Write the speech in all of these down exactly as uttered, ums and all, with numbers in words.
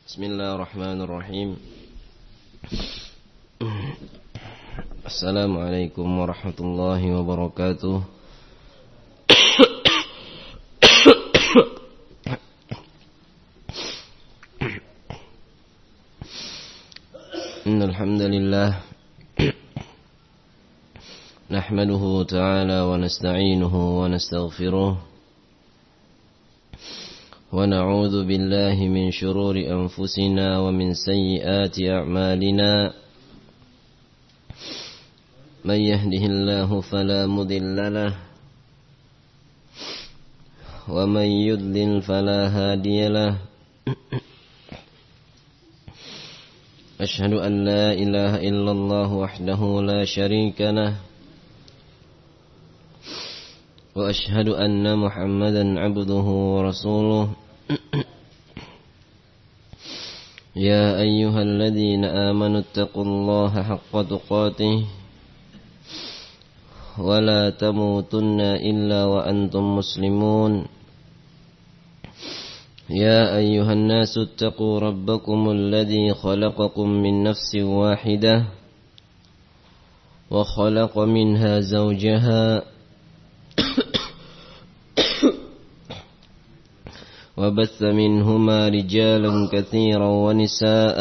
Bismillahirrahmanirrahim. Assalamualaikum warahmatullahi wabarakatuh. Innal hamdalillah nahmaduhu ta'ala wa nasta'inuhu wa nastaghfiruh wa na'udzu billahi min shururi anfusina wa min sayyiati a'malina. Man yahdihillahu fala mudilla lahu wa man yudlil fala hadiya lahu. Ashhadu an la ilaha illallah wahdahu la syarika lahu wa ashhadu anna Muhammadan abduhu wa rasuluh. Ya ayyuhalladzina amanu taqullaha haqqa tuqatih wa la tamutunna illa wa antum muslimun. Ya ayyuhan nasu taqu rabbakumul ladzi khalaqakum min nafsin wahidah wa khalaqa minha zawjaha وبث منهما رجالا كثيرا ونساء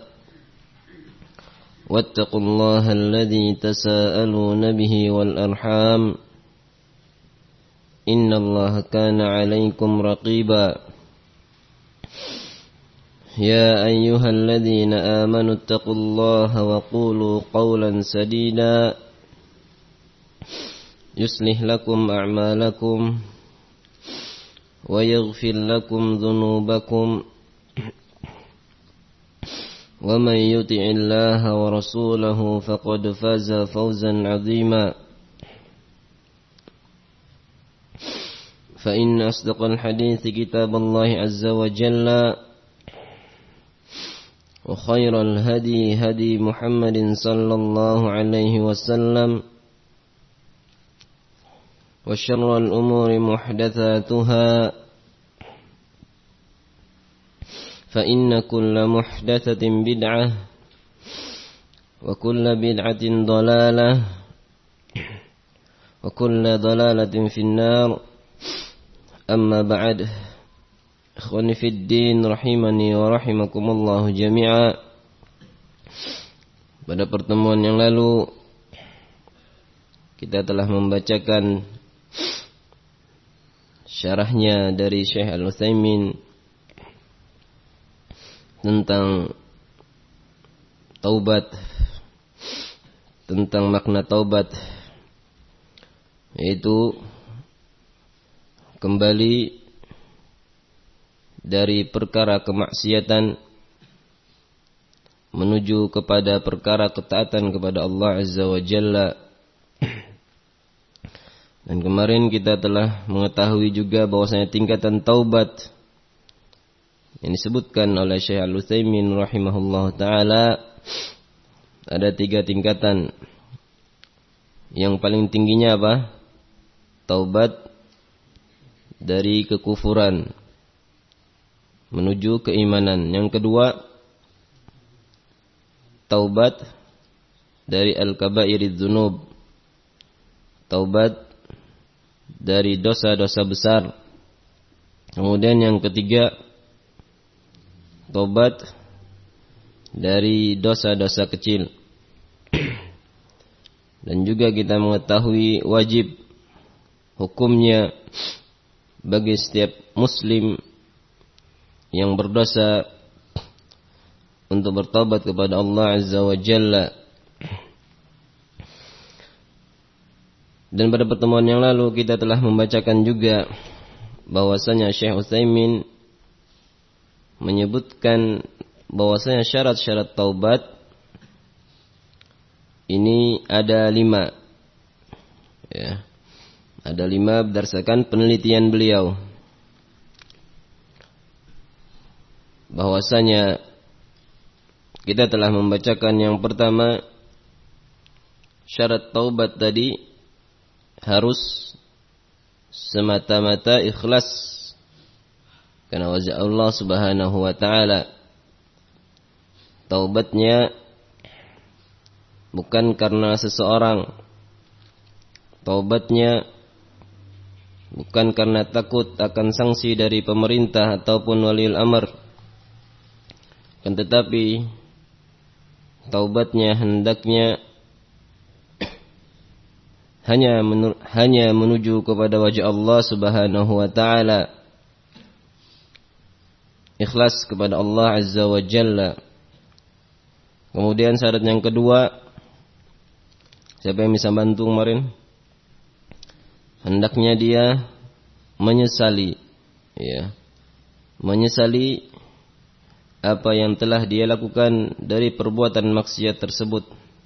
واتقوا الله الذي تساءلون به والأرحام إن الله كان عليكم رقيبا. يا أيها الذين آمنوا اتقوا الله وقولوا قولا سديدا يصلح لكم أعمالكم ويغفر لكم ذنوبكم ومن يطع الله ورسوله فقد فاز فوزا عظيما. فإن أصدق الحديث كتاب الله عز وجل وخير الهدي هدي محمد صلى الله عليه وسلم وشر الأمور محدثاتها فإن كل محدثة بدعة وكل بدعة ضلالة وكل ضلالة في النار. أما بعد، إخواني في الدين rahimani wa rahimakumullah jami'a. Pada pertemuan yang lalu kita telah membacakan syarahnya dari Syekh Al-Utsaimin tentang taubat, tentang makna taubat, yaitu kembali dari perkara kemaksiatan menuju kepada perkara ketaatan kepada Allah Azza wa Jalla. Dan kemarin kita telah mengetahui juga bahwasanya tingkatan taubat yang disebutkan oleh Syekh Al-Utsaimin rahimahullah ta'ala ada tiga tingkatan. Yang paling tingginya apa? Taubat dari kekufuran menuju keimanan. Yang kedua, taubat dari al-kaba'iriz dzunub, taubat dari dosa-dosa besar. Kemudian yang ketiga, taubat dari dosa-dosa kecil. Dan juga kita mengetahui wajib hukumnya bagi setiap muslim yang berdosa untuk bertaubat kepada Allah Azza wa Jalla. Dan pada pertemuan yang lalu kita telah membacakan juga bahwasanya Syekh Utsaimin menyebutkan bahwasanya syarat-syarat taubat ini ada lima, ya, ada lima berdasarkan penelitian beliau. Bahwasanya kita telah membacakan yang pertama, syarat taubat tadi harus semata-mata ikhlas karena wajah Allah Subhanahu wa taala. taubatnya bukan karena seseorang, taubatnya bukan karena takut akan sanksi dari pemerintah ataupun waliul amr, kan tetapi taubatnya hendaknya hanya menu, hanya menuju kepada wajah Allah Subhanahu wa taala, ikhlas kepada Allah Azza wa Jalla. Kemudian syarat yang kedua, siapa yang bisa bantu kemarin? Hendaknya dia menyesali, ya, menyesali apa yang telah dia lakukan dari perbuatan maksiat tersebut.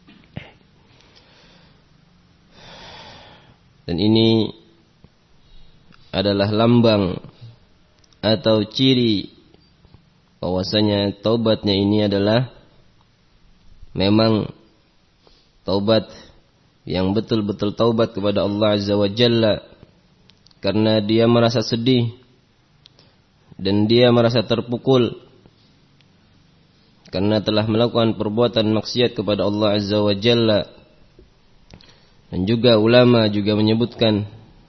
Dan ini adalah lambang atau ciri bahwasanya taubatnya ini adalah memang taubat yang betul-betul taubat kepada Allah Azza wa Jalla, karena dia merasa sedih dan dia merasa terpukul karena telah melakukan perbuatan maksiat kepada Allah Azza wa Jalla. Dan juga ulama juga menyebutkan,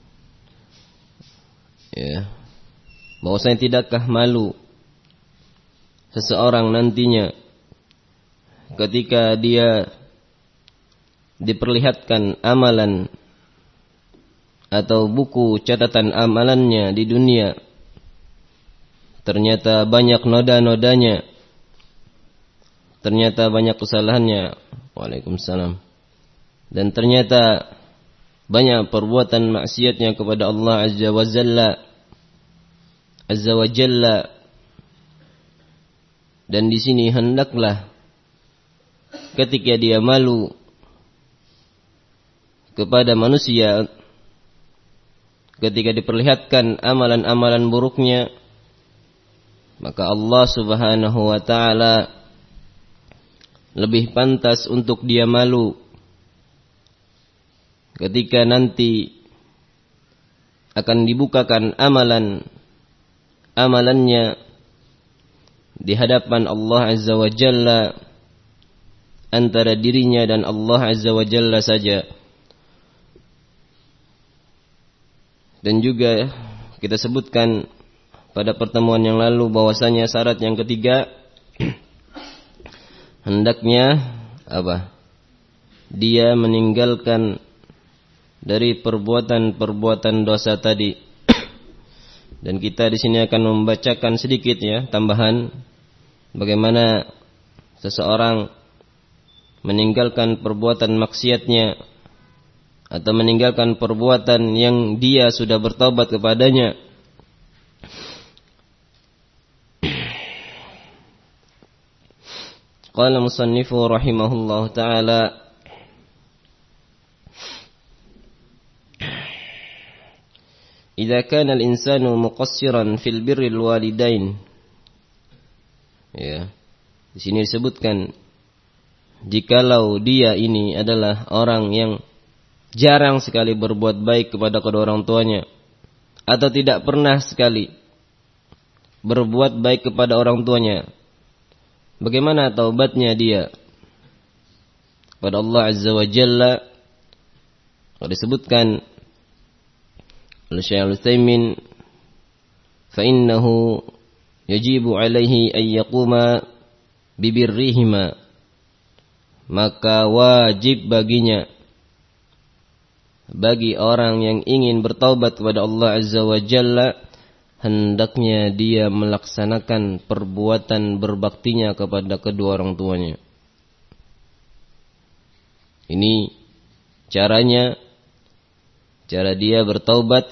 ya, bahwasanya tidakkah malu seseorang nantinya ketika dia diperlihatkan amalan atau buku catatan amalannya di dunia, ternyata banyak noda-nodanya, ternyata banyak kesalahannya. Waalaikumsalam. Dan ternyata banyak perbuatan maksiatnya kepada Allah Azza wa Jalla, Azza wa Jalla. Dan di sini hendaklah ketika dia malu kepada manusia, ketika diperlihatkan amalan-amalan buruknya, maka Allah Subhanahu wa taala lebih pantas untuk dia malu ketika nanti akan dibukakan amalan amalannya di hadapan Allah Azza wa Jalla, antara dirinya dan Allah Azza wa Jalla saja. Dan juga kita sebutkan pada pertemuan yang lalu bahwasanya syarat yang ketiga hendaknya apa? Dia meninggalkan dari perbuatan-perbuatan dosa tadi. Dan kita di sini akan membacakan sedikit, ya, tambahan bagaimana seseorang meninggalkan perbuatan maksiatnya atau meninggalkan perbuatan yang dia sudah bertaubat kepadanya. Qala musannifu rahimahullahu ta'ala, idza kana al-insanu muqassiran fil birril walidain. Ya. Di sini disebutkan jikalau dia ini adalah orang yang jarang sekali berbuat baik kepada kedua orang tuanya atau tidak pernah sekali berbuat baik kepada orang tuanya, bagaimana taubatnya dia kepada Allah Azza wa Jalla? Kalau disebutkan oleh Syekh Al-Utsaimin, fa innahu yajibu alaihi an yaquma bibirrihima, maka wajib baginya, bagi orang yang ingin bertaubat kepada Allah Azza wa Jalla, hendaknya dia melaksanakan perbuatan berbaktinya kepada kedua orang tuanya. Ini caranya, cara dia bertaubat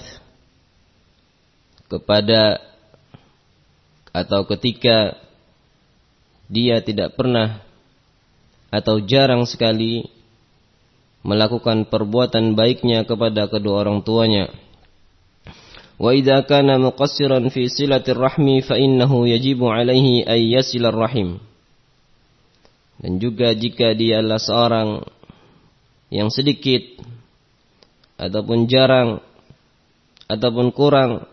kepada atau ketika dia tidak pernah atau jarang sekali melakukan perbuatan baiknya kepada kedua orang tuanya. Wa idza kana muqassiran fi silatir rahmi fa innahu yajibu alaihi ay yasilar rahim. Dan juga jika dia adalah seorang yang sedikit ataupun jarang ataupun kurang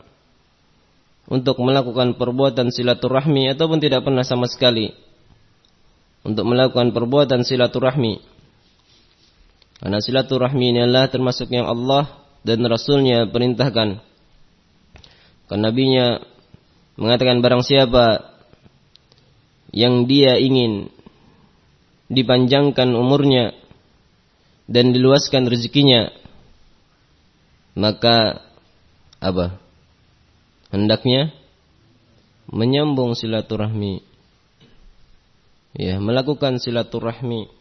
untuk melakukan perbuatan silaturahmi ataupun tidak pernah sama sekali, untuk melakukan perbuatan silaturahmi. Karena silaturahmi ini adalah termasuk yang Allah dan Rasulnya perintahkan. Karena Nabinya mengatakan barang siapa yang dia ingin dipanjangkan umurnya dan diluaskan rezekinya, maka apa? Hendaknya menyambung silaturahmi. Ya, melakukan silaturahmi.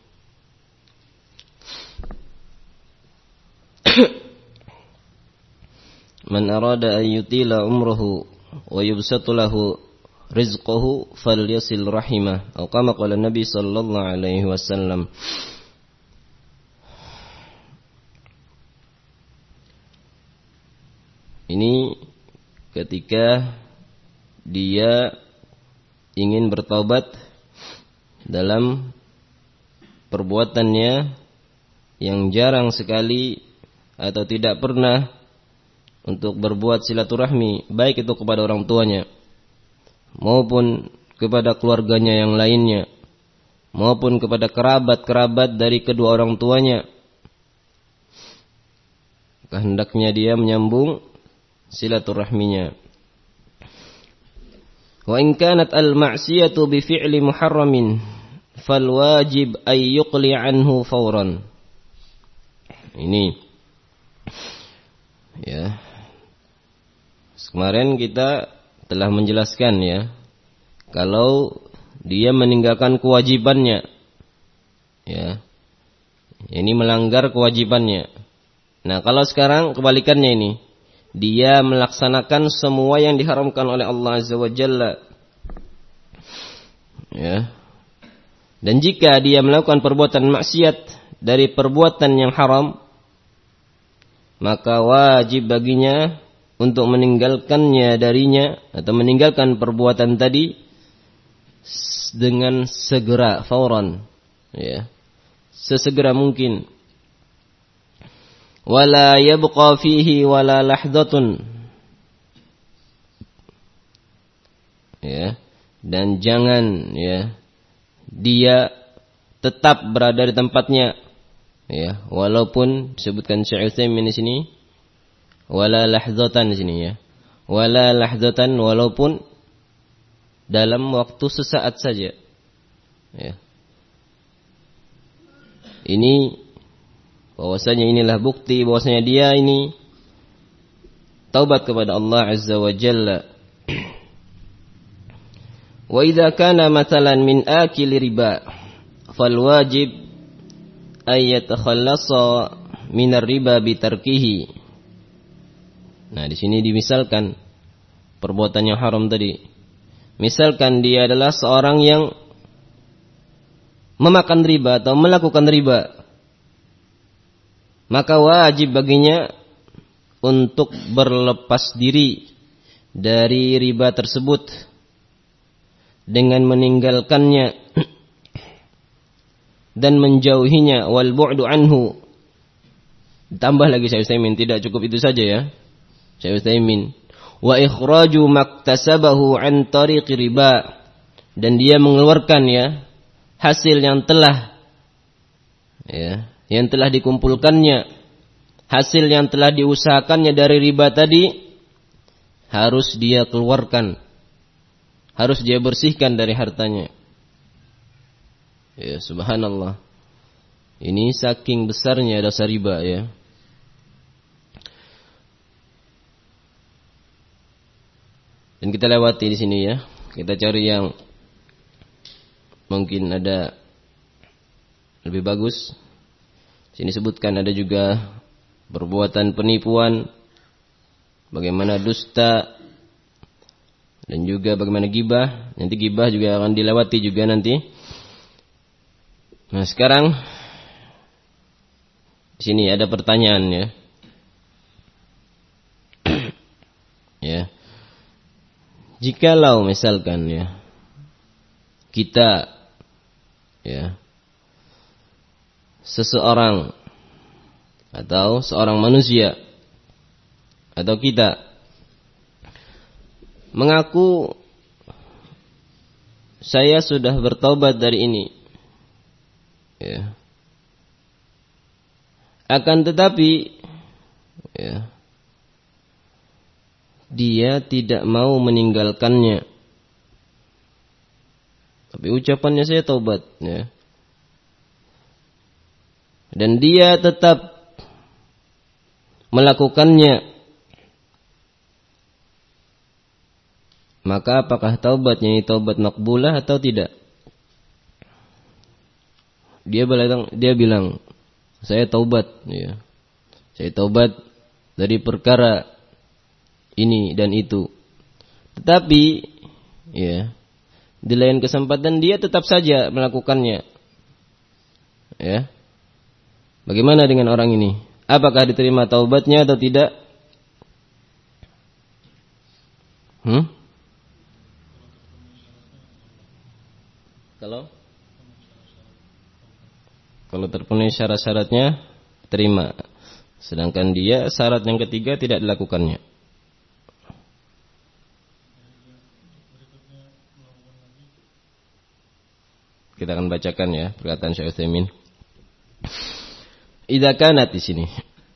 Man arada an yutila umruhu wa yubsatu lahu rizquhu falyasil rahimah. Atau kama qala Nabi sallallahu alaihi wasallam. Ini ketika dia ingin bertaubat dalam perbuatannya yang jarang sekali atau tidak pernah untuk berbuat silaturahmi, baik itu kepada orang tuanya maupun kepada keluarganya yang lainnya, maupun kepada kerabat-kerabat dari kedua orang tuanya. Hendaknya dia menyambung silaturahminya. Wa in kanat al-ma'siyatu bi fi'li muharramin fal wajib ay yuqli anhu fawran. Ini ya. Kemarin kita telah menjelaskan ya, kalau dia meninggalkan kewajibannya, ya, ini melanggar kewajibannya. Nah, kalau sekarang kebalikannya ini, dia melaksanakan semua yang diharamkan oleh Allah Azza wa Jalla, ya. Dan jika dia melakukan perbuatan maksiat dari perbuatan yang haram, maka wajib baginya untuk meninggalkannya darinya atau meninggalkan perbuatan tadi dengan segera, fauran, ya, sesegera mungkin. Wala yabqa fihi wala lahdhatun, ya, dan jangan ya dia tetap berada di tempatnya, ya, walaupun disebutkan Syekh Utsaimin di sini wala lahdzatan di sini ya. Wala lahdzatan, walaupun dalam waktu sesaat saja. Ya. Ini bahwasanya inilah bukti bahwasanya dia ini taubat kepada Allah Azza wa Jalla. Wa idza kana mathalan min akili riba fal wajib ay yatakhallasa min ar-riba bi tarkihi. Nah, di sini dimisalkan perbuatan yang haram tadi. Misalkan dia adalah seorang yang memakan riba atau melakukan riba, maka wajib baginya untuk berlepas diri dari riba tersebut dengan meninggalkannya dan menjauhinya, wal bu'du anhu. Tambah lagi Syekh Utsaimin, tidak cukup itu saja ya. Syekh Utsaimin, wa ikhraju maktasabahu an tariqi riba, dan dia mengeluarkan ya hasil yang telah ya yang telah dikumpulkannya, hasil yang telah diusahakannya dari riba tadi harus dia keluarkan, harus dia bersihkan dari hartanya. Ya, subhanallah. Ini saking besarnya dosa riba ya. Dan kita lewati di sini ya. Kita cari yang mungkin ada lebih bagus. Sini sebutkan ada juga perbuatan penipuan, bagaimana dusta, dan juga bagaimana gibah. Nanti gibah juga akan dilewati juga nanti. Nah, sekarang di sini ada pertanyaan ya. Ya. Jikalau misalkan ya kita ya seseorang atau seorang manusia atau kita mengaku saya sudah bertaubat dari ini, Ya. Akan tetapi ya, dia tidak mau meninggalkannya. Tapi ucapannya saya taubat, ya. Dan dia tetap melakukannya. Maka apakah taubatnya ini taubat makbulah atau tidak? Dia bilang, dia bilang, saya taubat, ya. Saya taubat dari perkara ini dan itu. Tetapi, ya, di lain kesempatan dia tetap saja melakukannya. Ya. Bagaimana dengan orang ini? Apakah diterima taubatnya atau tidak? Hmm? Kalau Kalau terpenuhi syarat-syaratnya, terima. Sedangkan dia syarat yang ketiga tidak dilakukannya. Kita akan bacakan ya perkataan Syekh Utsaimin. Idza kanat di sini.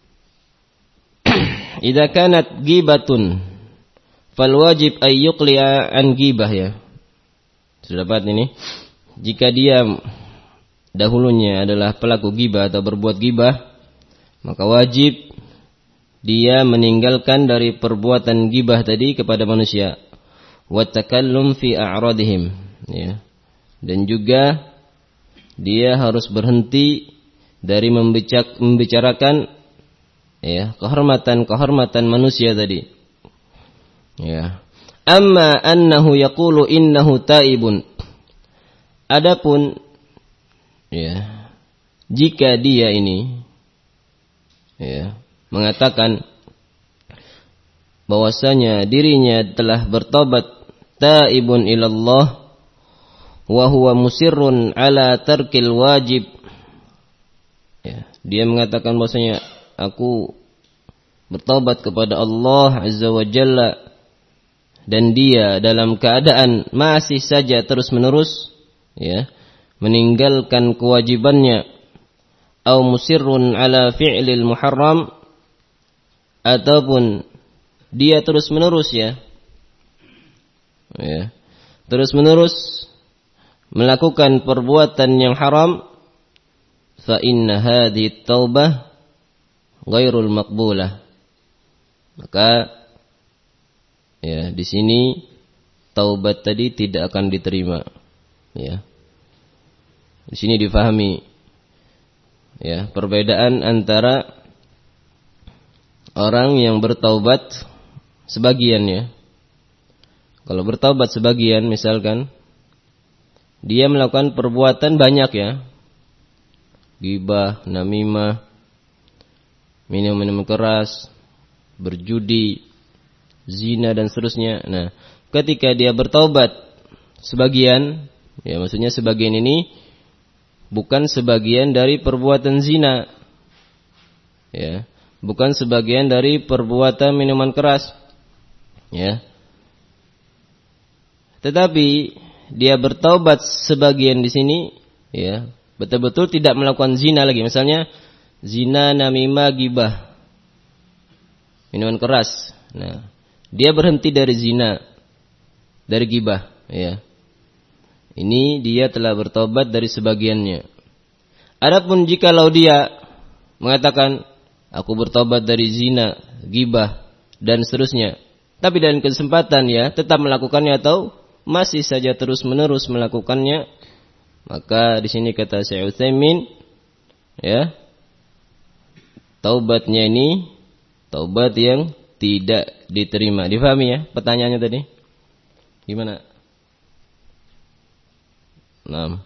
Idza kanat ghibatun fal wajib ay yuqli'a an ghibah ya. Sudah dapat ini? Jika dia dahulunya adalah pelaku ghibah atau berbuat ghibah, maka wajib dia meninggalkan dari perbuatan ghibah tadi kepada manusia. Wa takallum fi a'radihim, ya. Dan juga dia harus berhenti dari membicarakan ya kehormatan-kehormatan manusia tadi. Ya. Amma annahu yaqulu innahu taibun. Adapun ya, jika dia ini ya, mengatakan bahwasanya dirinya telah bertobat, taibun ilallah wa huwa musirrun ala tarkil wajib, ya, dia mengatakan bahwasanya aku bertobat kepada Allah Azza wa Jalla dan dia dalam keadaan masih saja terus menerus ya meninggalkan kewajibannya, atau musirrun ala fi'lil muharram, ataupun dia terus menerus ya, ya terus menerus melakukan perbuatan yang haram, fa inna hadhihi taubah ghairul maqbulah. Maka ya di sini taubat tadi tidak akan diterima. Ya. Di sini difahami ya perbedaan antara orang yang bertaubat sebagian ya. Kalau bertaubat sebagian misalkan dia melakukan perbuatan banyak ya. Ghibah, namimah, minum-minum keras, berjudi, zina dan seterusnya. Nah, ketika dia bertaubat sebagian, ya maksudnya sebagian ini bukan sebagian dari perbuatan zina, ya, bukan sebagian dari perbuatan minuman keras, ya. Tetapi dia bertaubat sebagian di sini, ya, betul-betul tidak melakukan zina lagi. Misalnya zina, namimah, ghibah, minuman keras. Nah, dia berhenti dari zina, dari ghibah, ya. Ini dia telah bertobat dari sebagiannya. Adapun jikalau dia mengatakan aku bertobat dari zina, ghibah dan seterusnya, tapi dalam kesempatan ya tetap melakukannya atau masih saja terus menerus melakukannya, maka di sini kata Syekh Utsaimin ya, taubatnya ini taubat yang tidak diterima. Difahami ya pertanyaannya tadi? Gimana? Nah,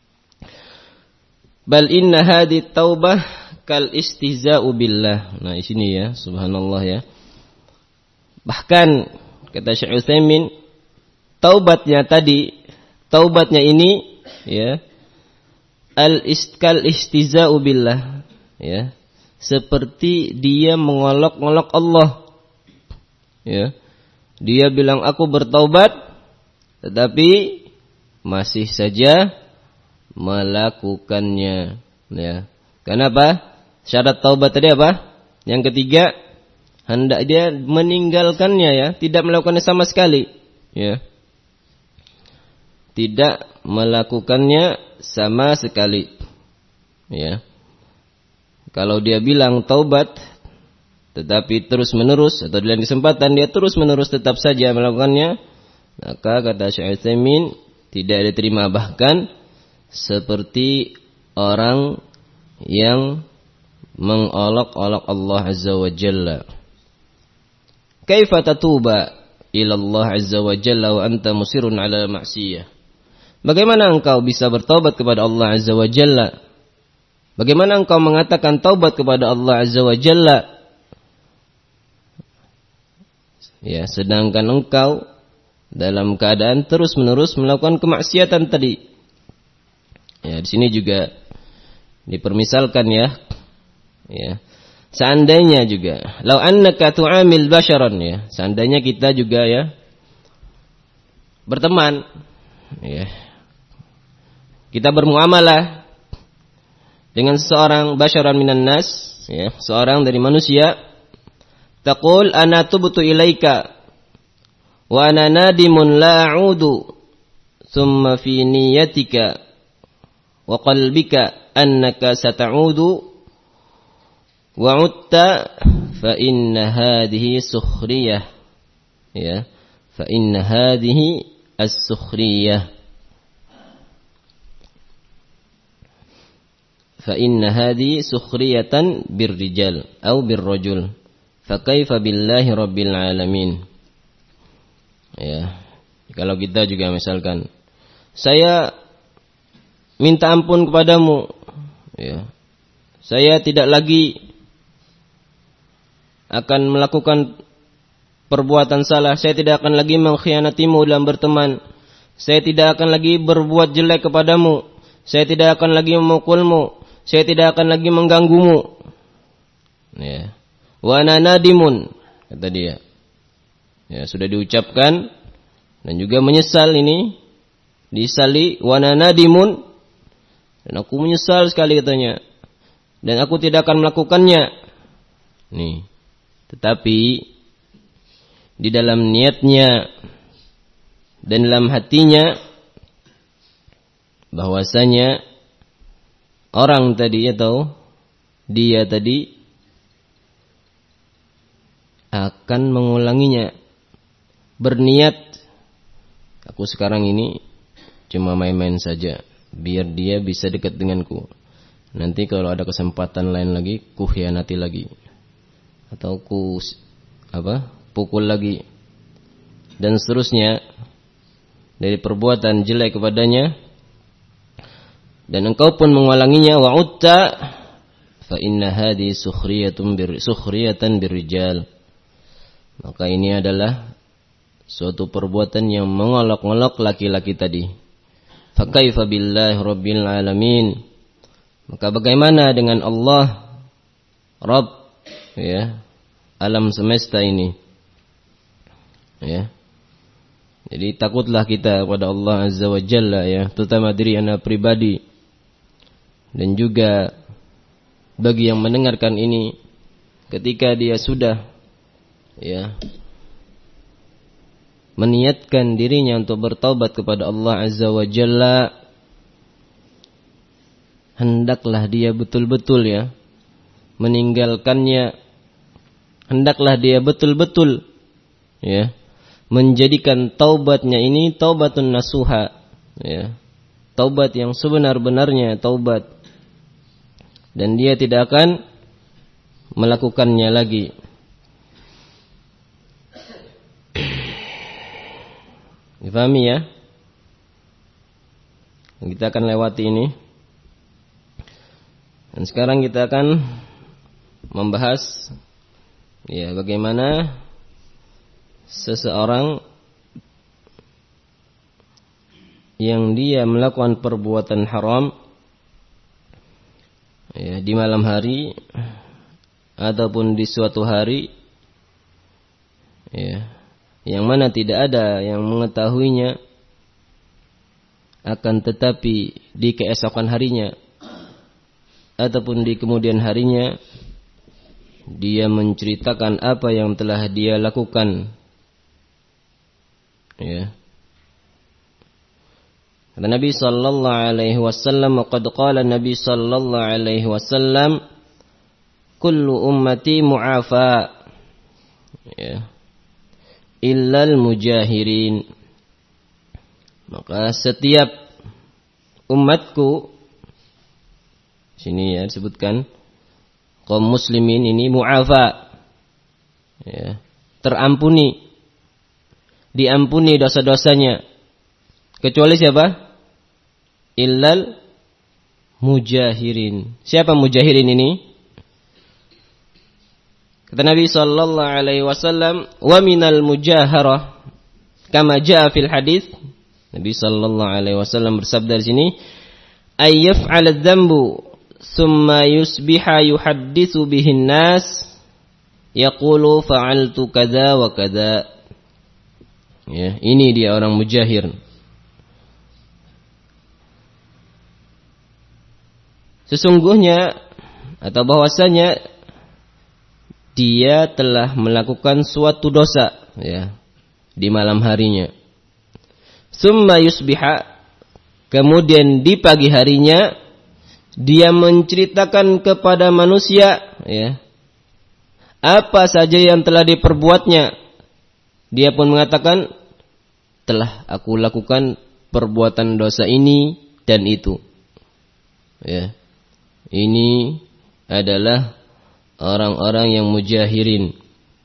bal inna hadhi taubah kal istihza'u billah. Nah, di sini ya, subhanallah ya. Bahkan kata Syekh Utsaimin, taubatnya tadi, taubatnya ini ya, al istkal istihza'u billah, ya. Seperti dia mengolok-olok Allah. Ya. Dia bilang aku bertaubat, tetapi masih saja melakukannya. Ya. Kenapa? Syarat taubat tadi apa? Yang ketiga, hendak dia meninggalkannya ya, tidak melakukannya sama sekali. Ya. Tidak melakukannya sama sekali. Ya. Kalau dia bilang taubat, tetapi terus menerus atau di lain kesempatan dia terus menerus tetap saja melakukannya, maka kata Syekh Utsaimin tidak diterima, bahkan seperti orang yang mengolok-olok Allah Azza wa Jalla. Kaifa tatuba ila Allah Azza wa Jalla wa anta musirun ala ma'siyah? Bagaimana engkau bisa bertaubat kepada Allah Azza wa Jalla? Bagaimana engkau mengatakan taubat kepada Allah Azza wa Jalla? Ya, sedangkan engkau dalam keadaan terus-menerus melakukan kemaksiatan tadi. Ya, di sini juga dipermisalkan ya. Ya. Seandainya juga, lau annaka tu'amil basharan ya, seandainya kita juga ya berteman ya. Kita bermuamalah dengan seorang basharan minan nas ya, seorang dari manusia, taqul ana tubtu ilaika wa ana nadimun la a'udu, thumma fi niyyatika wa qalbika annaka sata'udu wa'utta fa inna hadhihi sukhriyah ya, fa inna hadhihi as-sukhriyah, fa inna hadhihi sukhriyatan birrijal atau birrajul fa kaifa billahi rabbil alamin. Ya, kalau kita juga misalkan saya minta ampun kepadamu ya, saya tidak lagi akan melakukan perbuatan salah, saya tidak akan lagi mengkhianatimu dalam berteman, saya tidak akan lagi berbuat jelek kepadamu, saya tidak akan lagi memukulmu, saya tidak akan lagi mengganggumu. Ya. Wa ana nadimun, kata dia. Ya, sudah diucapkan dan juga menyesal ini, disali wa ana nadimun, dan aku menyesal sekali katanya. Dan aku tidak akan melakukannya. Nih. Tetapi di dalam niatnya dan dalam hatinya bahwasanya orang tadi atau dia tadi akan mengulanginya, berniat aku sekarang ini cuma main-main saja biar dia bisa dekat denganku, nanti kalau ada kesempatan lain lagi ku khianati lagi atau ku apa pukul lagi dan seterusnya dari perbuatan jelek kepadanya, dan engkau pun mengulanginya, wa'utta fa inna hadhi sukhriyatun bir sukhriyatan birrijal, maka ini adalah suatu perbuatan yang mengolok-olok laki-laki tadi. Fa kaifa billahi rabbil alamin, maka bagaimana dengan Allah Rabb ya alam semesta ini ya. Jadi takutlah kita kepada Allah Azza wa Jalla ya, terutama diri anak pribadi dan juga bagi yang mendengarkan ini, ketika dia sudah ya meniatkan dirinya untuk bertaubat kepada Allah Azza wa Jalla, hendaklah dia betul-betul ya meninggalkannya, hendaklah dia betul-betul ya menjadikan taubatnya ini taubatun nasuha ya, taubat yang sebenar-benarnya taubat, dan dia tidak akan melakukannya lagi. Difahami ya? Kita akan lewati ini. Dan sekarang kita akan membahas ya bagaimana seseorang yang dia melakukan perbuatan haram ya di malam hari ataupun di suatu hari ya yang mana tidak ada yang mengetahuinya akan tetapi di keesokan harinya ataupun di kemudian harinya dia menceritakan apa yang telah dia lakukan. Ya. Kata Nabi sallallahu alaihi wasallam, qad qala Nabi sallallahu alaihi wasallam, kullu ummati mu'afa. Ya. Illal mujahirin. Maka setiap umatku, sini ya disebutkan kaum muslimin ini mu'afa, ya, terampuni, diampuni dosa-dosanya, kecuali siapa? Illal mujahirin. Siapa mujahirin ini? Kata Nabi sallallahu alaihi wasallam, wa minal mujaharah kama jaa fil hadis. Nabi sallallahu alaihi wasallam bersabda di sini, ay yaf'al adz-dzambu thumma yusbiha yuhadditsu bihin nas yaqulu fa'altu kadza wa kadza. Ya, ini dia orang mujahir. Sesungguhnya atau bahwasanya dia telah melakukan suatu dosa, ya, di malam harinya. Summa yusbiha, kemudian di pagi harinya dia menceritakan kepada manusia, ya, apa saja yang telah diperbuatnya. Dia pun mengatakan, telah aku lakukan perbuatan dosa ini dan itu. Ya. Ini adalah orang-orang yang mujahirin.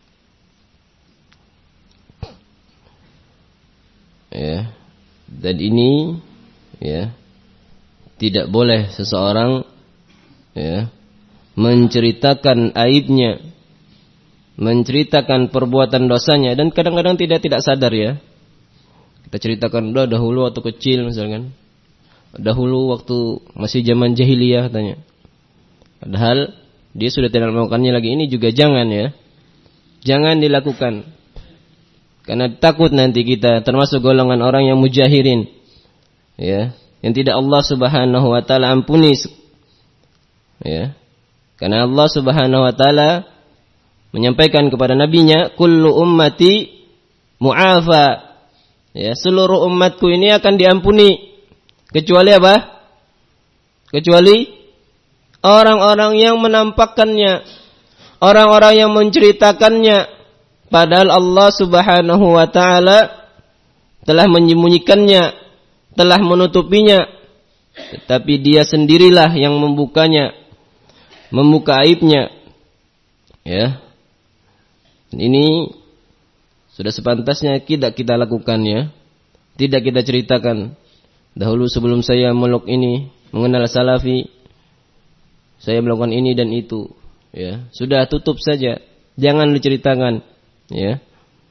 Ya. Dan ini, ya, tidak boleh seseorang, ya, menceritakan aibnya, menceritakan perbuatan dosanya, dan kadang-kadang tidak tidak sadar, ya. Kita ceritakan, udah dahulu waktu kecil misalkan, dahulu waktu masih zaman jahiliyah katanya. Padahal dia sudah tidak melakukannya lagi. Ini juga jangan, ya, jangan dilakukan, karena takut nanti kita termasuk golongan orang yang mujahirin, ya, yang tidak Allah Subhanahu wa taala ampuni, ya. Karena Allah Subhanahu wa taala menyampaikan kepada nabinya, kullu ummati mu'afa, ya, seluruh umatku ini akan diampuni kecuali apa? Kecuali orang-orang yang menampakkannya, orang-orang yang menceritakannya, padahal Allah Subhanahu wa taala telah menyembunyikannya, telah menutupinya, tetapi dia sendirilah yang membukanya, membuka aibnya, ya. Ini sudah sepantasnya tidak kita lakukan, ya. Tidak kita ceritakan. Dahulu sebelum saya meluk ini, mengenal salafi, saya melakukan ini dan itu, ya. Sudah tutup saja, jangan diceritakan, ya.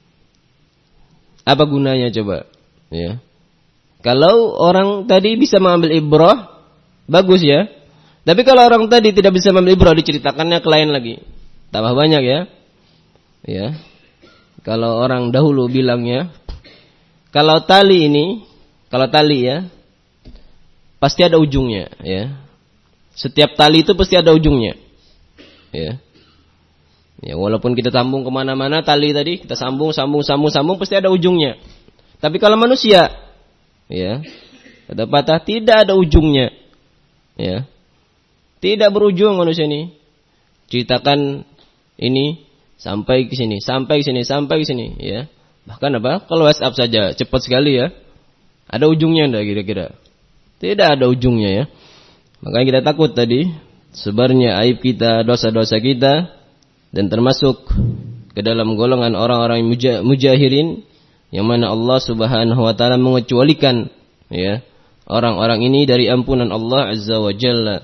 Apa gunanya coba, ya? Kalau orang tadi bisa mengambil ibrah, bagus, ya. Tapi kalau orang tadi tidak bisa mengambil ibrah, diceritakannya ke lain lagi, tambah banyak, ya. Ya. Kalau orang dahulu bilangnya, kalau tali ini, kalau tali, ya, pasti ada ujungnya, ya. Setiap tali itu pasti ada ujungnya, ya. Ya, walaupun kita sambung kemana-mana tali tadi, kita sambung, sambung, sambung, sambung, pasti ada ujungnya. Tapi kalau manusia, ya, kata patah, tidak ada ujungnya, ya, tidak berujung manusia ini. Ceritakan ini sampai ke sini, sampai ke sini, sampai ke sini, ya. Bahkan apa? Kalau WhatsApp saja cepat sekali, ya. Ada ujungnya enggak kira-kira? Tidak ada ujungnya, ya. Makanya kita takut tadi sebarnya aib kita, dosa-dosa kita, dan termasuk ke dalam golongan orang-orang mujahirin yang mana Allah Subhanahu wa taala mengecualikan, ya, orang-orang ini dari ampunan Allah Azza wa Jalla.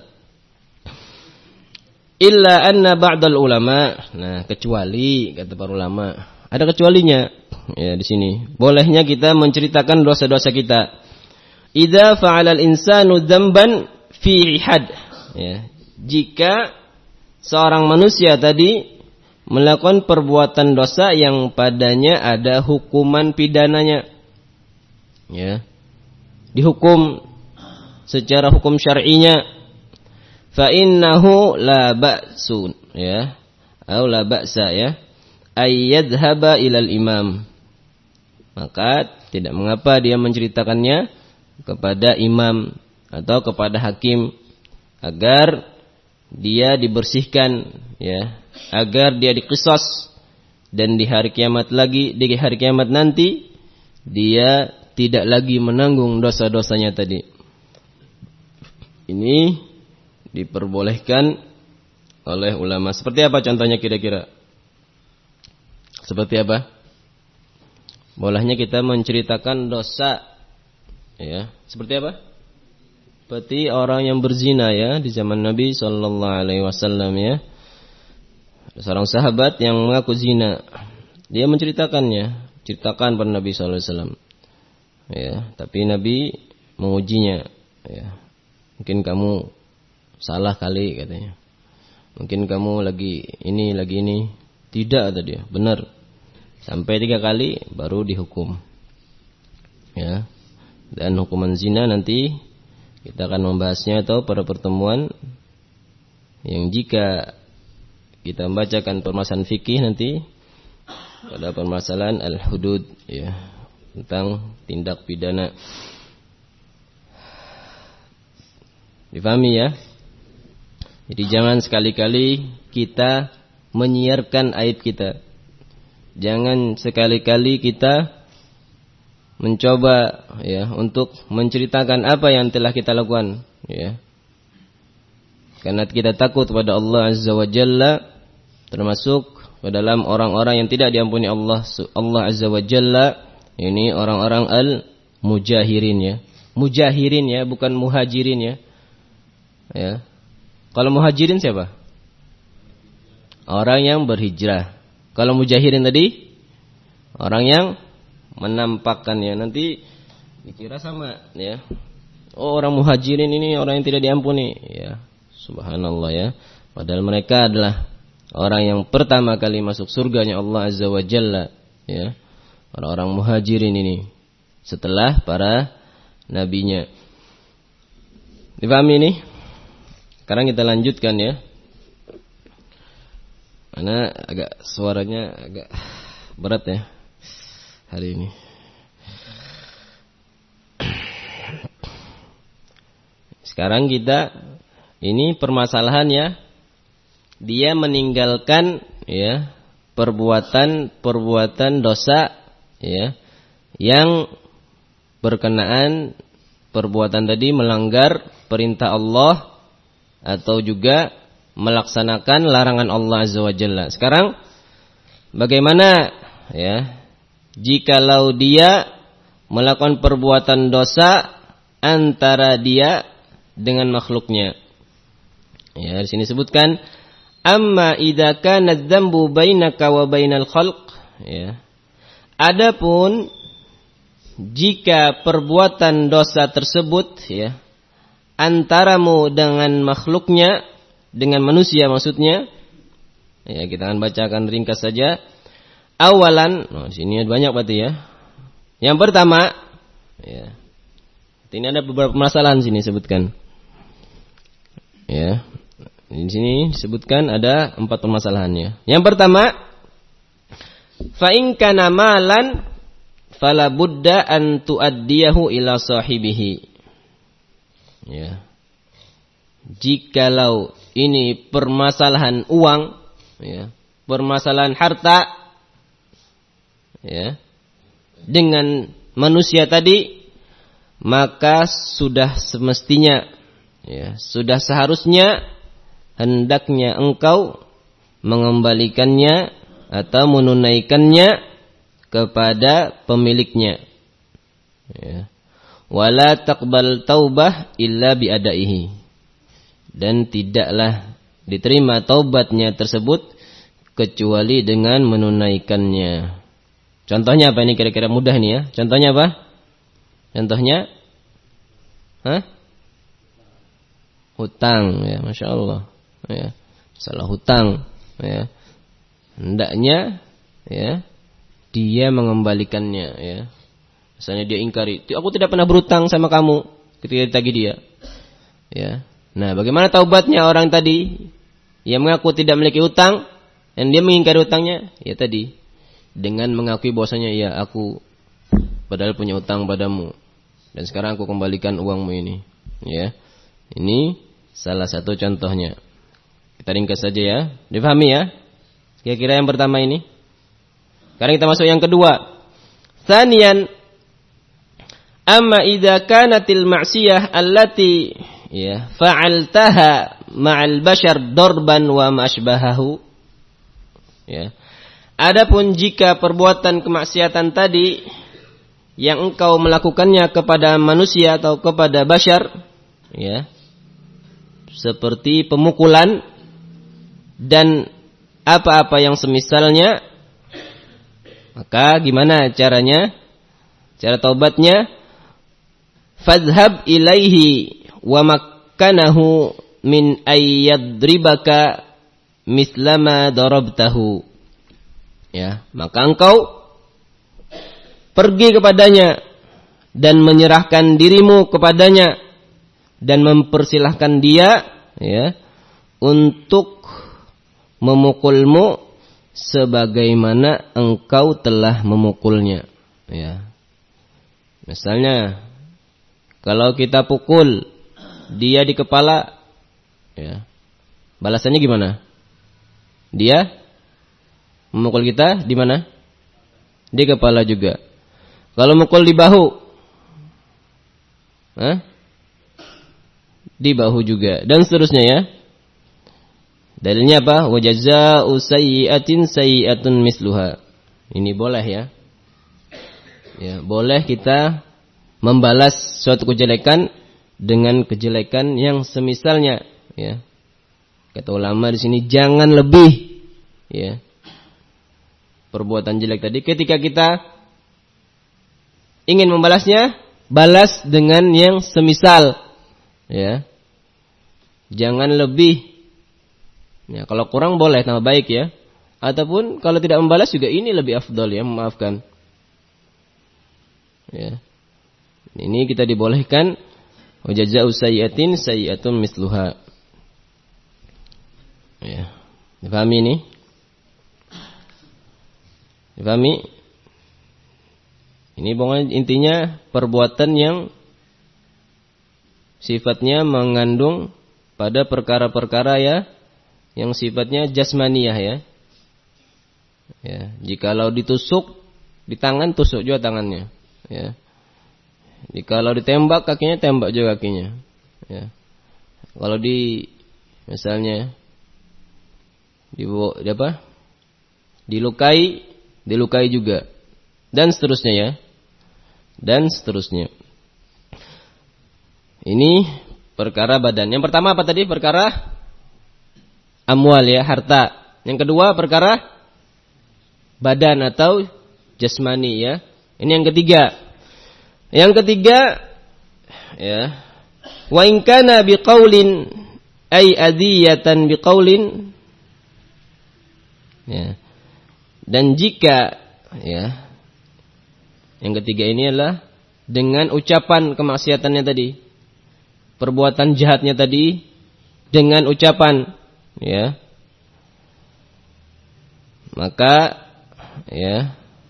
Illa anna ba'dal ulama, nah, kecuali kata para ulama, ada kecualinya, ya, di sini. Bolehnya kita menceritakan dosa-dosa kita. Idza fa'ala al-insanu dzamban fi had, ya, jika seorang manusia tadi melakukan perbuatan dosa yang padanya ada hukuman pidananya, ya. dihukum secara hukum syar'inya, fa innahu la ba'sun ya, atau la ba'sa ya, ay yadhhaba ilal imam. Maka tidak mengapa dia menceritakannya kepada imam atau kepada hakim agar dia dibersihkan ya, agar dia diqisas dan di hari kiamat lagi, di hari kiamat nanti dia tidak lagi menanggung dosa-dosanya tadi. Ini diperbolehkan oleh ulama. Seperti apa contohnya kira-kira? Seperti apa? Bolehnya kita menceritakan dosa ya. Seperti apa? Seperti orang yang berzina ya di zaman Nabi sallallahu alaihi wasallam ya. Ada seorang sahabat yang mengaku zina. Dia menceritakannya, ceritakan pada Nabi sallallahu alaihi wasallam. Ya, tapi Nabi mengujinya ya. Mungkin kamu salah kali katanya. Mungkin kamu lagi ini lagi ini. Tidak kata dia, benar. Sampai tiga kali baru dihukum. Ya. Dan hukuman zina nanti kita akan membahasnya atau pada pertemuan yang jika kita membacakan permasalahan fikih nanti pada permasalahan al-hudud ya, tentang tindak pidana. Difahami ya? Jadi jangan sekali-kali kita menyiarkan aib kita. Jangan sekali-kali kita mencoba ya untuk menceritakan apa yang telah kita lakukan ya. Karena kita takut kepada Allah Azza wa Jalla, termasuk ke dalam orang-orang yang tidak diampuni Allah Allah Azza wa Jalla. Ini orang-orang al-mujahirin ya. Mujahirin ya, bukan muhajirin ya. Ya. Kalau muhajirin siapa? Orang yang berhijrah. Kalau mujahirin tadi orang yang menampakkan ya. Nanti dikira sama ya. Oh, orang muhajirin ini orang yang tidak diampuni ya. Subhanallah ya. Padahal mereka adalah orang yang pertama kali masuk surganya Allah Azza wa Jalla ya. Orang-orang muhajirin ini setelah para nabinya. Dipahami ini? Sekarang kita lanjutkan ya. Karena agak suaranya agak berat ya hari ini. Sekarang kita ini permasalahan ya. Dia meninggalkan ya perbuatan-perbuatan dosa ya, yang berkenaan perbuatan tadi melanggar perintah Allah atau juga melaksanakan larangan Allah Azza wa Jalla. Sekarang bagaimana ya jikalau dia melakukan perbuatan dosa antara dia dengan makhluknya? Ya, di sini sebutkan amma idza kana adz-dzambu bainaka wa bainal khalq ya. Adapun jika perbuatan dosa tersebut ya antaramu dengan makhluknya, dengan manusia maksudnya, ya kita akan bacakan ringkas saja. Awalan, nah di sini banyak berarti ya. Yang pertama, ya, ini ada beberapa permasalahan sini sebutkan. Ya, di sini disebutkan ada empat permasalahannya. Yang pertama, fa in kana malan fala budda an tuaddiyahu ila sahibihi. Ya. Jikalau ini permasalahan uang, ya, permasalahan harta, ya, dengan manusia tadi, maka sudah semestinya, ya, sudah seharusnya hendaknya engkau mengembalikannya atau menunaikannya kepada pemiliknya. Ya. Wala taqbal taubah illa biadaihi. Dan tidaklah diterima taubatnya tersebut kecuali dengan menunaikannya. Contohnya apa ini kira-kira mudah nih ya? Contohnya apa? Contohnya? Hah? Hutang ya, Masya Allah ya. Salah hutang ya. Hendaknya ya dia mengembalikannya ya. Misalnya dia ingkari, aku tidak pernah berutang sama kamu ketika ditagih dia. Ya. Nah, bagaimana taubatnya orang tadi yang mengaku tidak memiliki utang dan dia mengingkari utangnya? Ya tadi, dengan mengakui bahwasanya ya aku padahal punya utang padamu dan sekarang aku kembalikan uangmu ini. Ya. Ini salah satu contohnya. Kita ringkas saja ya. Difahami ya? Kira-kira yang pertama ini. Sekarang kita masuk yang kedua. Tsaniyan, amma idza kanatil ma'siyah allati ya fa'altaha ma'al bashar darban wa ma'ashbahahu. Ya. Adapun jika perbuatan kemaksiatan tadi yang engkau melakukannya kepada manusia atau kepada bashar, ya, seperti pemukulan dan apa-apa yang semisalnya, maka gimana caranya? Cara taubatnya, fadhhab ilaihi wa makkanahu min ayyadribaka mislama darabtahu. Ya, maka engkau pergi kepadanya dan menyerahkan dirimu kepadanya dan mempersilahkan dia, ya, untuk memukulmu sebagaimana engkau telah memukulnya. Ya. Misalnya, kalau kita pukul dia di kepala, ya, balasannya gimana? Dia memukul kita di mana? Di kepala juga. Kalau mukul di bahu, Hah? di bahu juga, dan seterusnya ya. Dalilnya apa? Wa jazaa'u sayyi'atin sayyi'atun misluha. Ini boleh ya. Ya, boleh kita membalas suatu kejelekan dengan kejelekan yang semisalnya, ya. Kata ulama di sini jangan lebih, ya. Perbuatan jelek tadi ketika kita ingin membalasnya, balas dengan yang semisal, ya. Jangan lebih. Ya, kalau kurang boleh tambah baik ya. Ataupun kalau tidak membalas juga ini lebih afdal ya, memaafkan. Ya. Ini kita dibolehkan wa jazaa'u sayyi'atin sayyi'atun misluha. Ya. Dipahami ini? Dipahami? Ini pokoknya intinya perbuatan yang sifatnya mengandung pada perkara-perkara ya yang sifatnya jasmaniyah ya. Ya, jikalau ditusuk di tangan, tusuk juga tangannya. Ya. Jikalau ditembak kakinya, tembak juga kakinya. Ya. Kalau di misalnya di, di apa? Dilukai, dilukai juga. Dan seterusnya ya. Dan seterusnya. Ini perkara badan. Yang pertama apa tadi? Perkara amwal ya, harta. Yang kedua perkara badan atau jasmani ya. Ini yang ketiga. Yang ketiga ya, wa in kana biqaulin ay adiyatan biqaulin, ya. Dan jika ya, yang ketiga ini adalah dengan ucapan kemaksiatannya tadi, perbuatan jahatnya tadi dengan ucapan, ya, maka ya,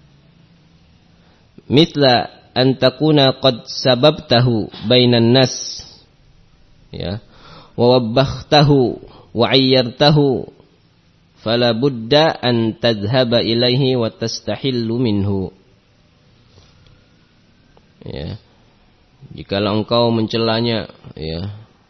mithla an takuna qad sababtahu bainan nas, ya, wa wabbakhtahu wa ayyartahu fala budda an tadhhaba ilaihi wa tastahillu minhu. Ya. Jikalau engkau mencelanya, ya,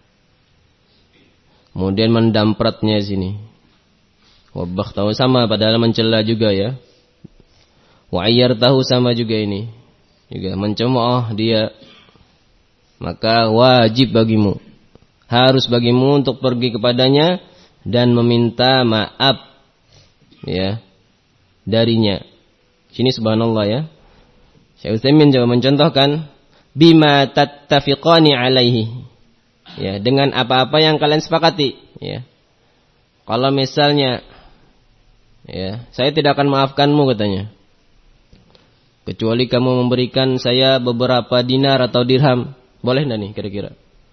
kemudian mendampratnya sini, wabakh tahu sama padahal mencela juga ya, wa'ayyar tahu sama juga ini, juga mencemooh dia, maka wajib bagimu, harus bagimu untuk pergi kepadanya dan meminta maaf, ya, darinya. Sini subhanallah ya. Syekh Utsaimin coba mencontohkan bima tattafiqani alaihi, ya, dengan apa-apa yang kalian sepakati, ya. Kalau misalnya, ya, saya tidak akan maafkanmu katanya, kecuali kamu memberikan saya beberapa dinar atau dirham. Boleh enggak nih kira-kira?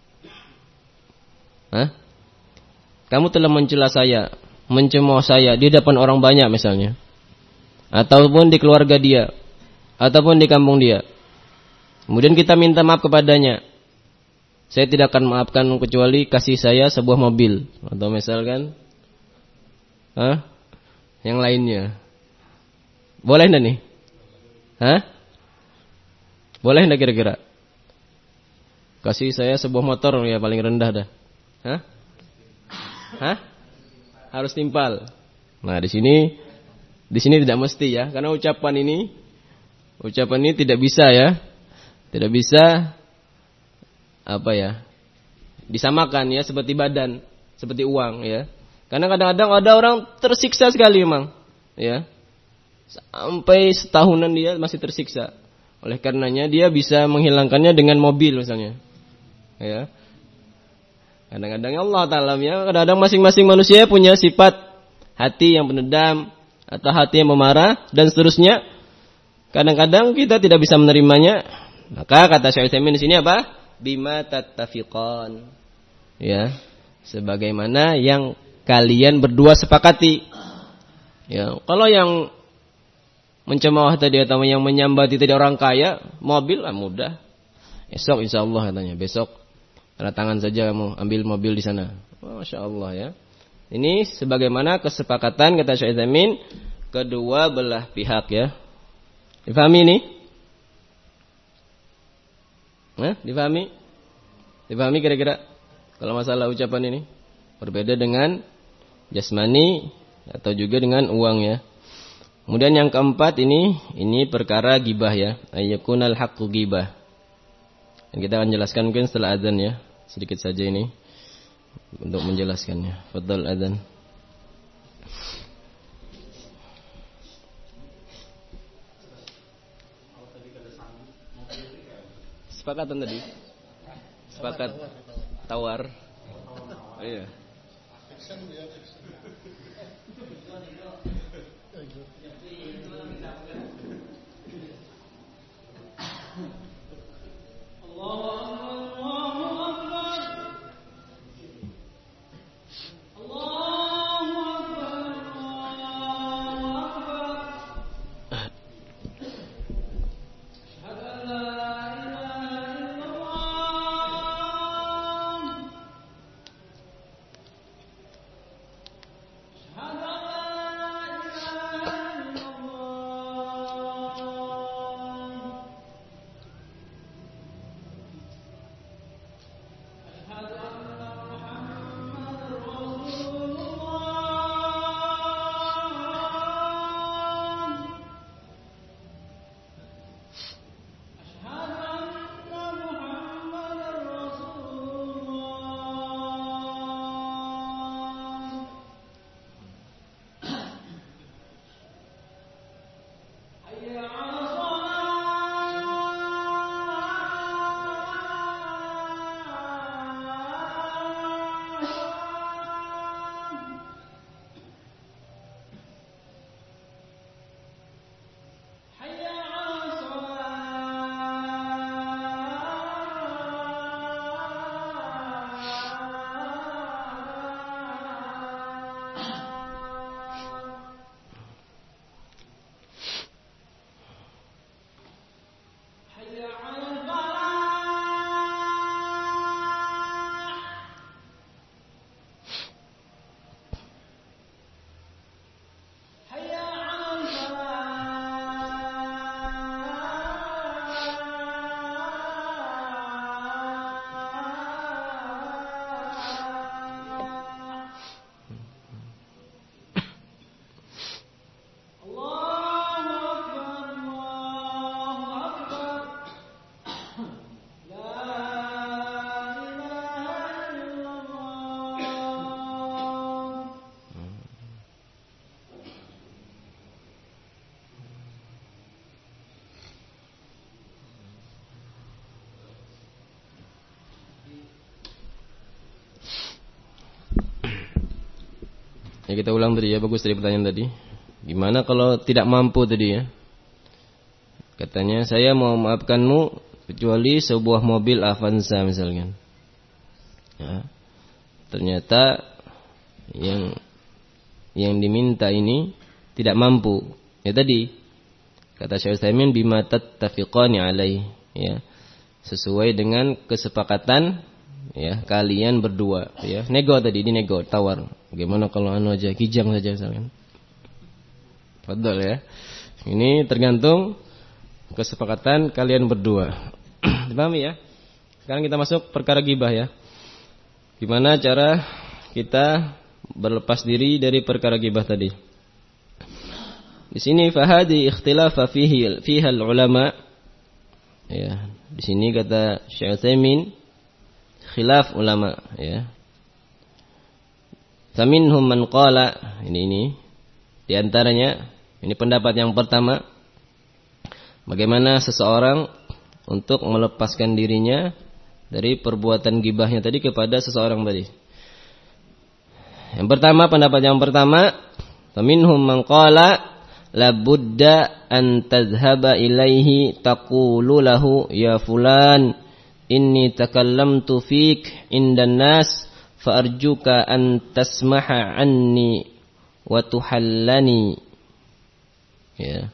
Hah? Kamu telah mencela saya, mencemooh saya di depan orang banyak misalnya. Ataupun di keluarga dia, ataupun di kampung dia. Kemudian kita minta maaf kepadanya. Saya tidak akan maafkan kecuali kasih saya sebuah mobil. Atau misalkan Hah? Yang lainnya. Boleh enggak nih? Hah? Boleh enggak kira-kira? Kasih saya sebuah motor ya paling rendah dah. Hah? Hah? Harus timpal. Nah, di sini di sini tidak mesti ya, karena ucapan ini ucapan ini tidak bisa ya. Tidak bisa apa ya? Disamakan ya seperti badan, seperti uang ya. Karena kadang-kadang ada orang tersiksa sekali memang, ya. Sampai setahunan dia masih tersiksa. Oleh karenanya dia bisa menghilangkannya dengan mobil misalnya. Ya. Kadang-kadang Allah Ta'ala ya, kadang-kadang masing-masing manusia punya sifat hati yang pendendam atau hati yang memarah dan seterusnya. Kadang-kadang kita tidak bisa menerimanya. Maka kata Syekh Utsaimin di sini apa? Bima tattafiqan. Ya. Sebagaimana yang kalian berdua sepakati. Ya, kalau yang mencemooh tadi atau yang menyambati tadi orang kaya, mobil ah mudah. Esok insyaallah katanya, besok tanda tangan saja kamu ambil mobil di sana. Oh, Masya Allah ya. Ini sebagaimana kesepakatan kata Syekh Utsaimin kedua belah pihak ya. Difahami ini? Nah, difahami? Difahami kira-kira kalau masalah ucapan ini? Berbeda dengan jasmani atau juga dengan uang ya. Kemudian yang keempat ini ini perkara gibah ya. Ayyakunal haqqu gibah. Dan kita akan jelaskan mungkin setelah azan ya. Sedikit saja ini untuk menjelaskannya. Fadhal azan. Sepakatan tadi. Sepakat tawar. Oh, iya. Ya, kita ulang tadi ya, bagus tadi pertanyaan tadi. Gimana kalau tidak mampu tadi ya? Katanya, saya mau memaafkanmu kecuali sebuah mobil Avanza misalkan. Ya. Ternyata yang yang diminta ini tidak mampu. Ya tadi kata Syekh Utsaimin bima tattafiqani alaihi, ya. Sesuai dengan kesepakatan ya kalian berdua, ya. Nego tadi, dinego, tawar. Bagaimana kalau anu aja kijang saja misalkan. Betul ya. Ini tergantung kesepakatan kalian berdua. Dipahami ya? Sekarang kita masuk perkara ghibah ya. Gimana cara kita berlepas diri dari perkara ghibah tadi? Di sini fahadi ikhtilafa fihi fiha ulama. Ya, di sini kata Syekh Utsaimin khilaf ulama ya. Faminhum man qala, ini ini di antaranya ini pendapat yang pertama, bagaimana seseorang untuk melepaskan dirinya dari perbuatan ghibahnya tadi kepada seseorang tadi. Yang pertama, pendapat yang pertama, faminhum man qala la budda an tadhhaba ilaihi taqulu lahu ya fulan inni takallamtu fik indan nas fa arjuka an tasmaha anni wa tuhallani, ya,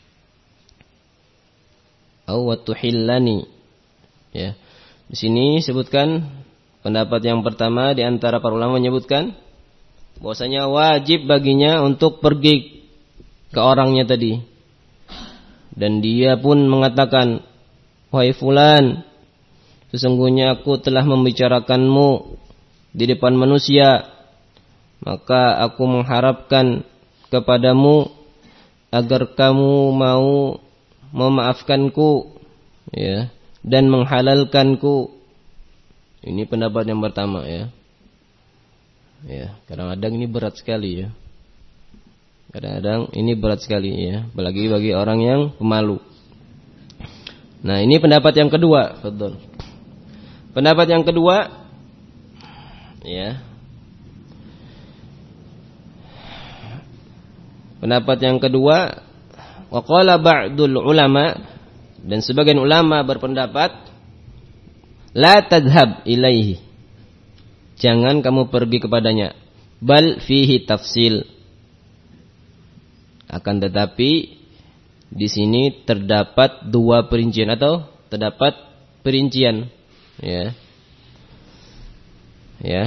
atau wa tuhillani, ya. Di sini sebutkan pendapat yang pertama di antara para ulama menyebutkan bahwasanya wajib baginya untuk pergi ke orangnya tadi, dan dia pun mengatakan, wahai fulan, sesungguhnya aku telah membicarakanmu di depan manusia, maka aku mengharapkan kepadamu agar kamu mau memaafkanku, ya, dan menghalalkanku. Ini pendapat yang pertama ya. Ya, kadang-kadang ini berat sekali ya. Kadang-kadang ini berat sekali ya, apalagi bagi orang yang pemalu. Nah, ini pendapat yang kedua, betul. Pendapat yang kedua, ya. Pendapat yang kedua, wa qala ba'dul ulama, dan sebagian ulama berpendapat, la tadhhab ilaihi, jangan kamu pergi kepadanya, bal fihi tafsil, akan tetapi di sini terdapat dua perincian atau terdapat perincian, ya. Ya.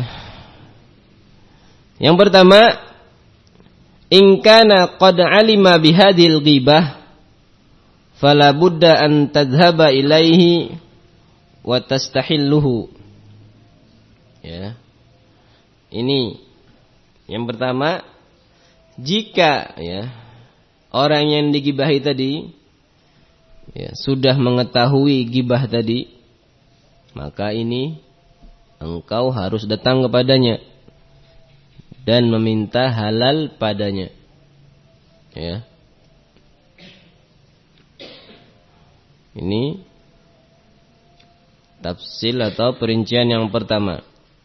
Yang pertama, in kana qad alima bihadhil ghibah fala budda an tadhhaba ilaihi wa tastahilluhu. Ya. Ini yang pertama, jika ya orang yang digibahi tadi ya sudah mengetahui gibah tadi, maka ini engkau harus datang kepadanya dan meminta halal padanya. Ya. Ini tafsil atau perincian yang pertama.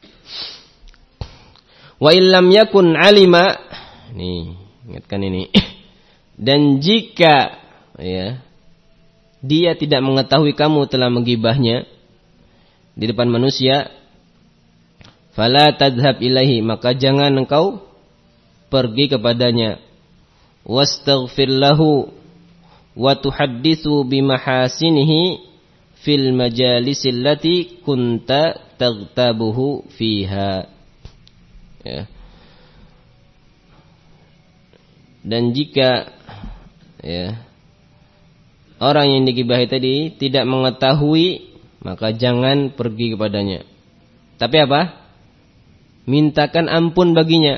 Wa illam yakun alima, nih, ingatkan ini. Dan jika ya dia tidak mengetahui kamu telah menggibahnya di depan manusia, fala tadhhab ilaihi, maka jangan engkau pergi kepadanya. Wastaghfir lahu wa tuhadditsu bimahasinihi fil majalisil lati kunta taghtabuhu fiha. Ya. Dan jika ya orang yang digibahi tadi tidak mengetahui, maka jangan pergi kepadanya. Tapi apa? Mintakan ampun baginya.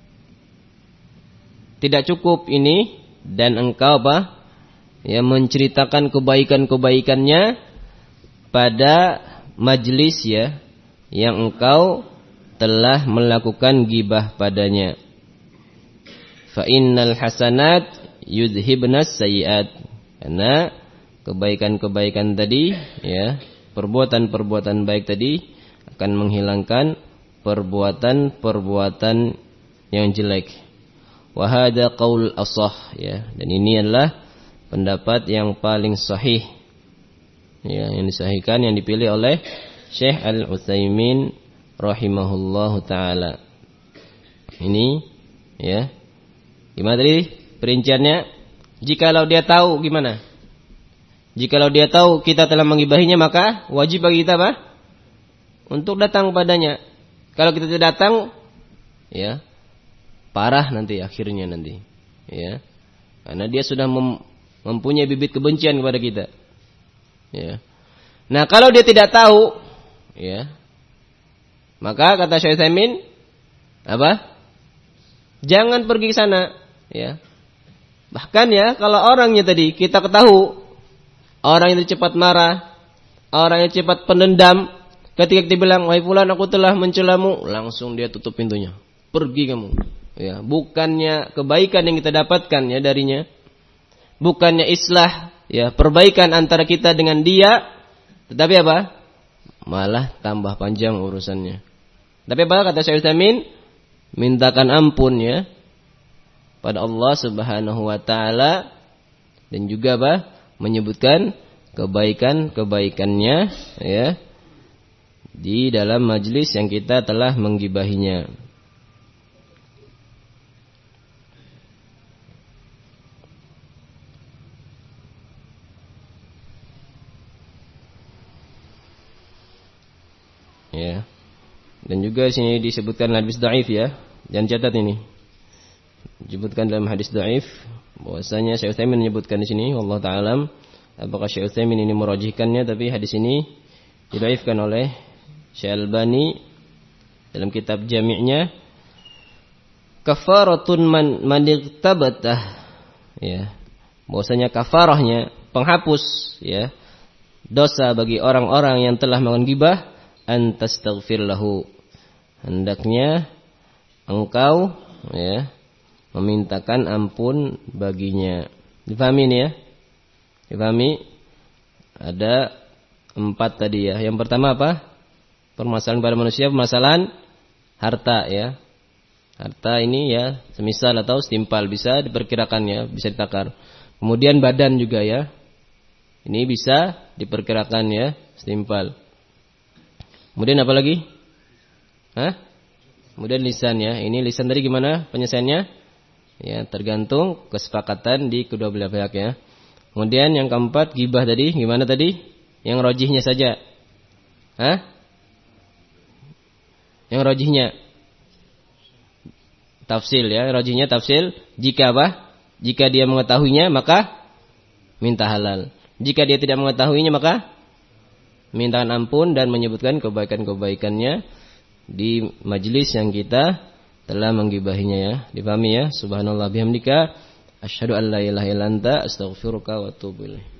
Tidak cukup ini, dan engkau apa? Ya, menceritakan kebaikan-kebaikannya pada majlis ya yang engkau telah melakukan gibah padanya. Fa innal hasanat yudhibnas sayyiat. Karena kebaikan-kebaikan tadi ya, perbuatan-perbuatan baik tadi akan menghilangkan perbuatan-perbuatan yang jelek. Wa hadza qaul ashah, ya, dan ini adalah pendapat yang paling sahih. Ya, yang disahihkan yang dipilih oleh Syekh Al-Utsaimin rahimahullahu taala. Ini ya. Gimana tadi perinciannya? Jikalau dia tahu gimana? Jikalau dia tahu kita telah menggibahinya, maka wajib bagi kita apa? Untuk datang padanya. Kalau kita tidak datang, ya parah nanti akhirnya nanti, ya, karena dia sudah mem- mempunyai bibit kebencian kepada kita, ya. Nah kalau dia tidak tahu, ya, maka kata Syekh Utsaimin, apa? Jangan pergi ke sana, ya. Bahkan ya kalau orangnya tadi kita ketahui, orang itu cepat marah, orang yang cepat pendendam. Ketika dia bilang, wahai fulan, aku telah mencelamu, langsung dia tutup pintunya. Pergi kamu. Ya, bukannya kebaikan yang kita dapatkan ya darinya, bukannya islah, ya, perbaikan antara kita dengan dia, tetapi apa? Malah tambah panjang urusannya. Tapi apa kata Syekh Utsaimin? Mintakan ampun ya pada Allah Subhanahu wa taala, dan juga apa? Menyebutkan kebaikan-kebaikannya ya di dalam majlis yang kita telah menggibahinya. Ya. Dan juga sini disebutkan hadis dhaif ya. Jangan catat ini. Disebutkan dalam hadis dhaif bahwasanya Syekh Utsaimin menyebutkan di sini, wallahu ta'ala, apakah Syekh Utsaimin ini merajihkannya, tapi hadis ini didhaifkan oleh Syekh Albani dalam kitab Jami'-nya. Kafaratun man manigtabatah, ya, bahwasanya kafarahnya, penghapus ya dosa bagi orang-orang yang telah melakukan ghibah, antastaghfir lahu, hendaknya engkau ya memintakan ampun baginya. Difahami ini ya? Difahami? Ada empat tadi ya. Yang pertama apa? Permasalahan pada manusia, permasalahan harta ya. Harta ini ya semisal atau setimpal, bisa diperkirakan ya, bisa ditakar. Kemudian badan juga ya. Ini bisa diperkirakan ya, setimpal. Kemudian apa lagi? Hah? Kemudian lisan ya. Ini lisan tadi gimana penyelesaiannya? Ya, tergantung kesepakatan di kedua belah pihak ya. Kemudian yang keempat, ghibah tadi gimana tadi? Yang rojihnya saja. Hah? Yang rojihnya tafsil ya, rojihnya tafsil. Jika apa? Jika dia mengetahuinya maka minta halal. Jika dia tidak mengetahuinya maka mintakan ampun dan menyebutkan kebaikan-kebaikannya di majelis yang kita telah menggibahinya ya. Dipahami ya? Subhanallah bihamdika asyhadu an la ilaha illa anta astaghfiruka wa atubu ilaik.